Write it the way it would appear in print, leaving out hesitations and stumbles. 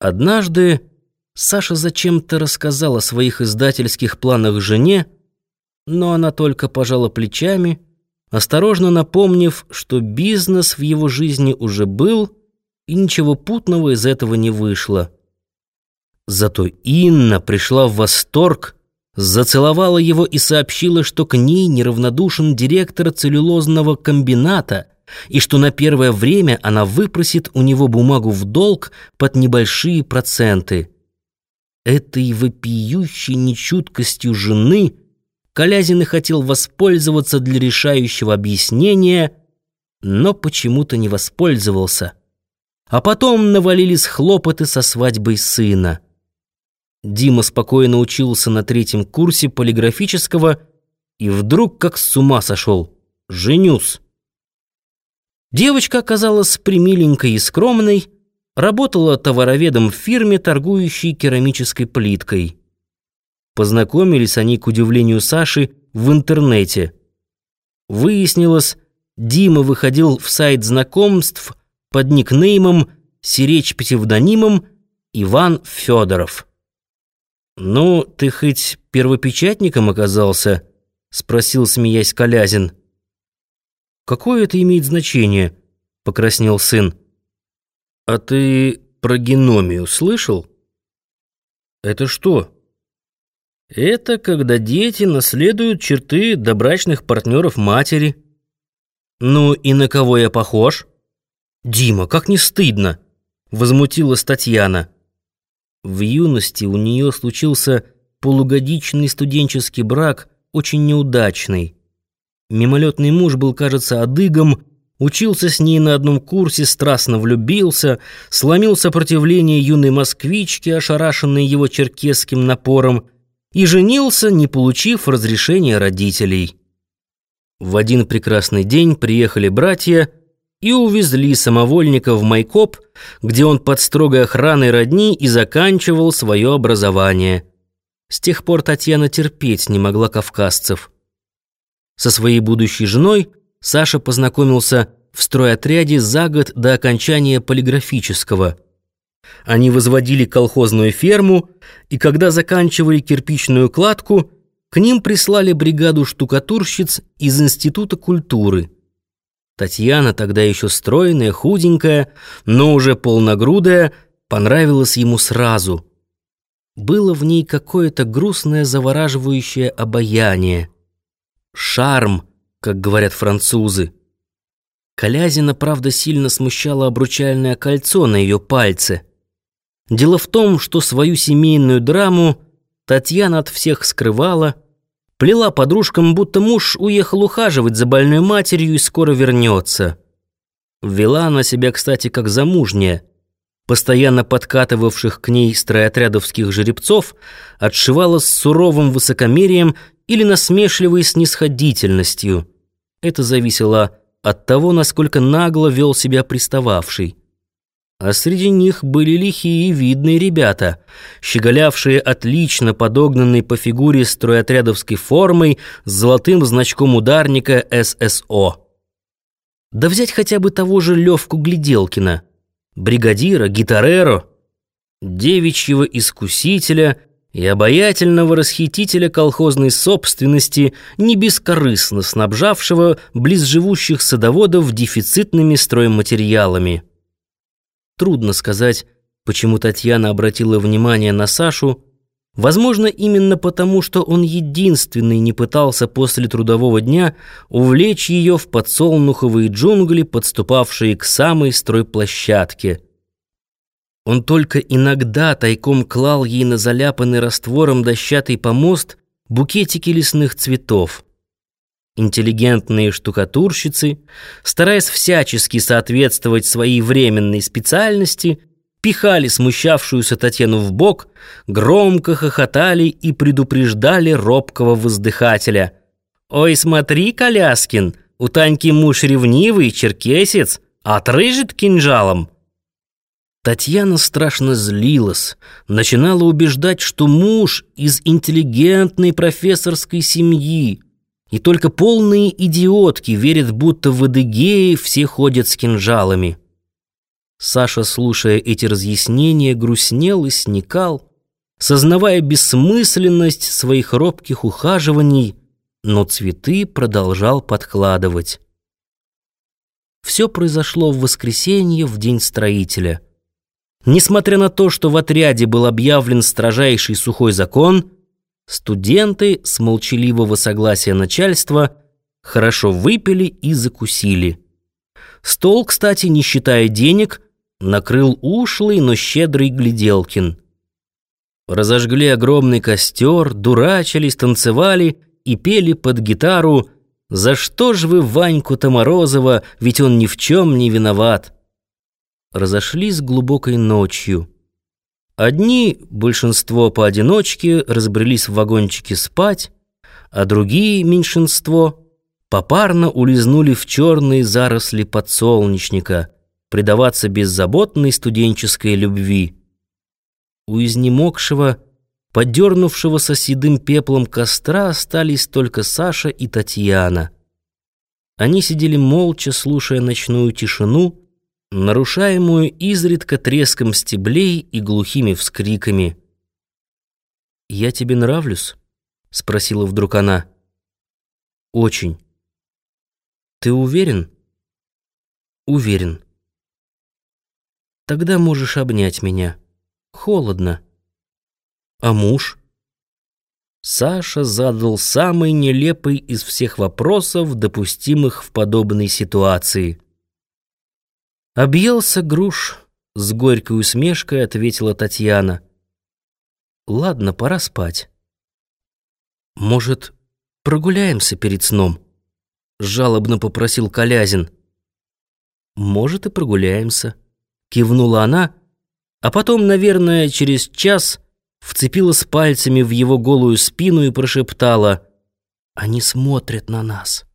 Однажды Саша зачем-то рассказал о своих издательских планах жене, но она только пожала плечами, осторожно напомнив, что бизнес в его жизни уже был, и ничего путного из этого не вышло. Зато Инна пришла в восторг, зацеловала его и сообщила, что к ней неравнодушен директор целлюлозного комбината, и что на первое время она выпросит у него бумагу в долг под небольшие проценты. Этой вопиющей нечуткостью жены Колязин и хотел воспользоваться для решающего объяснения, но почему-то не воспользовался. А потом навалились хлопоты со свадьбой сына. Дима спокойно учился на 3-м курсе полиграфического и вдруг как с ума сошел. «Женюсь». Девочка оказалась премиленькой и скромной, работала товароведом в фирме, торгующей керамической плиткой. Познакомились они, к удивлению Саши, в интернете. Выяснилось, Дима выходил в сайт знакомств под никнеймом, сиречь-псевдонимом Иван Федоров. «Ну, ты хоть первопечатником оказался?» — спросил, смеясь, Колязин. «Какое это имеет значение?» — покраснел сын. «А ты про геномию слышал?» «Это что?» «Это когда дети наследуют черты добрачных партнеров матери». «Ну и на кого я похож?» «Дима, как не стыдно!» — возмутилась Татьяна. В юности у нее случился полугодичный студенческий брак, очень неудачный. Мимолетный муж был, кажется, адыгом, учился с ней на одном курсе, страстно влюбился, сломил сопротивление юной москвички, ошарашенной его черкесским напором, и женился, не получив разрешения родителей. В один прекрасный день приехали братья и увезли самовольника в майкоп, где он под строгой охраной родни и заканчивал свое образование. С тех пор Татьяна терпеть не могла кавказцев. Со своей будущей женой Саша познакомился в стройотряде за год до окончания полиграфического. Они возводили колхозную ферму, и когда заканчивали кирпичную кладку, к ним прислали бригаду штукатурщиц из Института культуры. Татьяна, тогда еще стройная, худенькая, но уже полногрудая, понравилась ему сразу. Было в ней какое-то грустное завораживающее обаяние. Шарм, как говорят французы. Колязина, правда, сильно смущало обручальное кольцо на ее пальце. Дело в том, что свою семейную драму Татьяна от всех скрывала, плела подружкам, будто муж уехал ухаживать за больной матерью и скоро вернется. Вела она себя, кстати, как замужняя. Постоянно подкатывавших к ней стройотрядовских жеребцов отшивала с суровым высокомерием или насмешливой снисходительностью. Это зависело от того, насколько нагло вел себя пристававший. А среди них были лихие и видные ребята, щеголявшие отлично подогнанной по фигуре стройотрядовской формой с золотым значком ударника ССО. Да взять хотя бы того же Левку Гляделкина, бригадира, гитареро, девичьего искусителя и обаятельного расхитителя колхозной собственности, не бескорыстно снабжавшего близживущих садоводов дефицитными стройматериалами. Трудно сказать, почему Татьяна обратила внимание на Сашу. Возможно, именно потому, что он единственный не пытался после трудового дня увлечь ее в подсолнуховые джунгли, подступавшие к самой стройплощадке. Он только иногда тайком клал ей на заляпанный раствором дощатый помост букетики лесных цветов. Интеллигентные штукатурщицы, стараясь всячески соответствовать своей временной специальности, пихали смущавшуюся Татьяну в бок, громко хохотали и предупреждали робкого воздыхателя: «Ой, смотри, Коляскин, у Таньки муж ревнивый, черкесец, отрыжет кинжалом». Татьяна страшно злилась, начинала убеждать, что муж из интеллигентной профессорской семьи, и только полные идиотки верят, будто в Адыгее все ходят с кинжалами. Саша, слушая эти разъяснения, грустнел и сникал, сознавая бессмысленность своих робких ухаживаний, но цветы продолжал подкладывать. Все произошло в воскресенье, в день строителя. Несмотря на то, что в отряде был объявлен строжайший сухой закон, студенты с молчаливого согласия начальства хорошо выпили и закусили. Стол, кстати, не считая денег, накрыл ушлый, но щедрый Гляделкин. Разожгли огромный костер, дурачились, танцевали и пели под гитару «За что ж вы Ваньку-то Морозова, ведь он ни в чем не виноват». Разошлись глубокой ночью. Одни, большинство поодиночке, разбрелись в вагончике спать, а другие, меньшинство, попарно улизнули в черные заросли подсолнечника, предаваться беззаботной студенческой любви. У изнемогшего, подернувшегося седым пеплом костра остались только Саша и Татьяна. Они сидели молча, слушая ночную тишину, нарушаемую изредка треском стеблей и глухими вскриками. «Я тебе нравлюсь?» — спросила вдруг она. «Очень». «Ты уверен?» «Уверен». «Тогда можешь обнять меня. Холодно». «А муж?» Саша задал самый нелепый из всех вопросов, допустимых в подобной ситуации. «Объелся груш», — с горькой усмешкой ответила Татьяна. «Ладно, пора спать». «Может, прогуляемся перед сном?» — жалобно попросил Колязин. «Может, и прогуляемся», — кивнула она, а потом, наверное, через час вцепилась пальцами в его голую спину и прошептала: «Они смотрят на нас».